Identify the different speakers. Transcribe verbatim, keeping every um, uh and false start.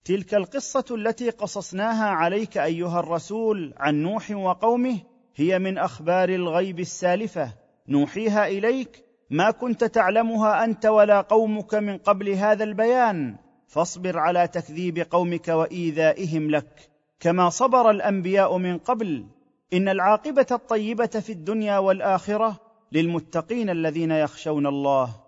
Speaker 1: تلك القصه التي قصصناها عليك ايها الرسول عن نوح وقومه هي من اخبار الغيب السالفه نوحيها اليك، ما كنت تعلمها انت ولا قومك من قبل هذا البيان، فاصبر على تكذيب قومك وايذائهم لك كما صبر الانبياء من قبل. ان العاقبه الطيبه في الدنيا والاخره للمتقين الذين يخشون الله.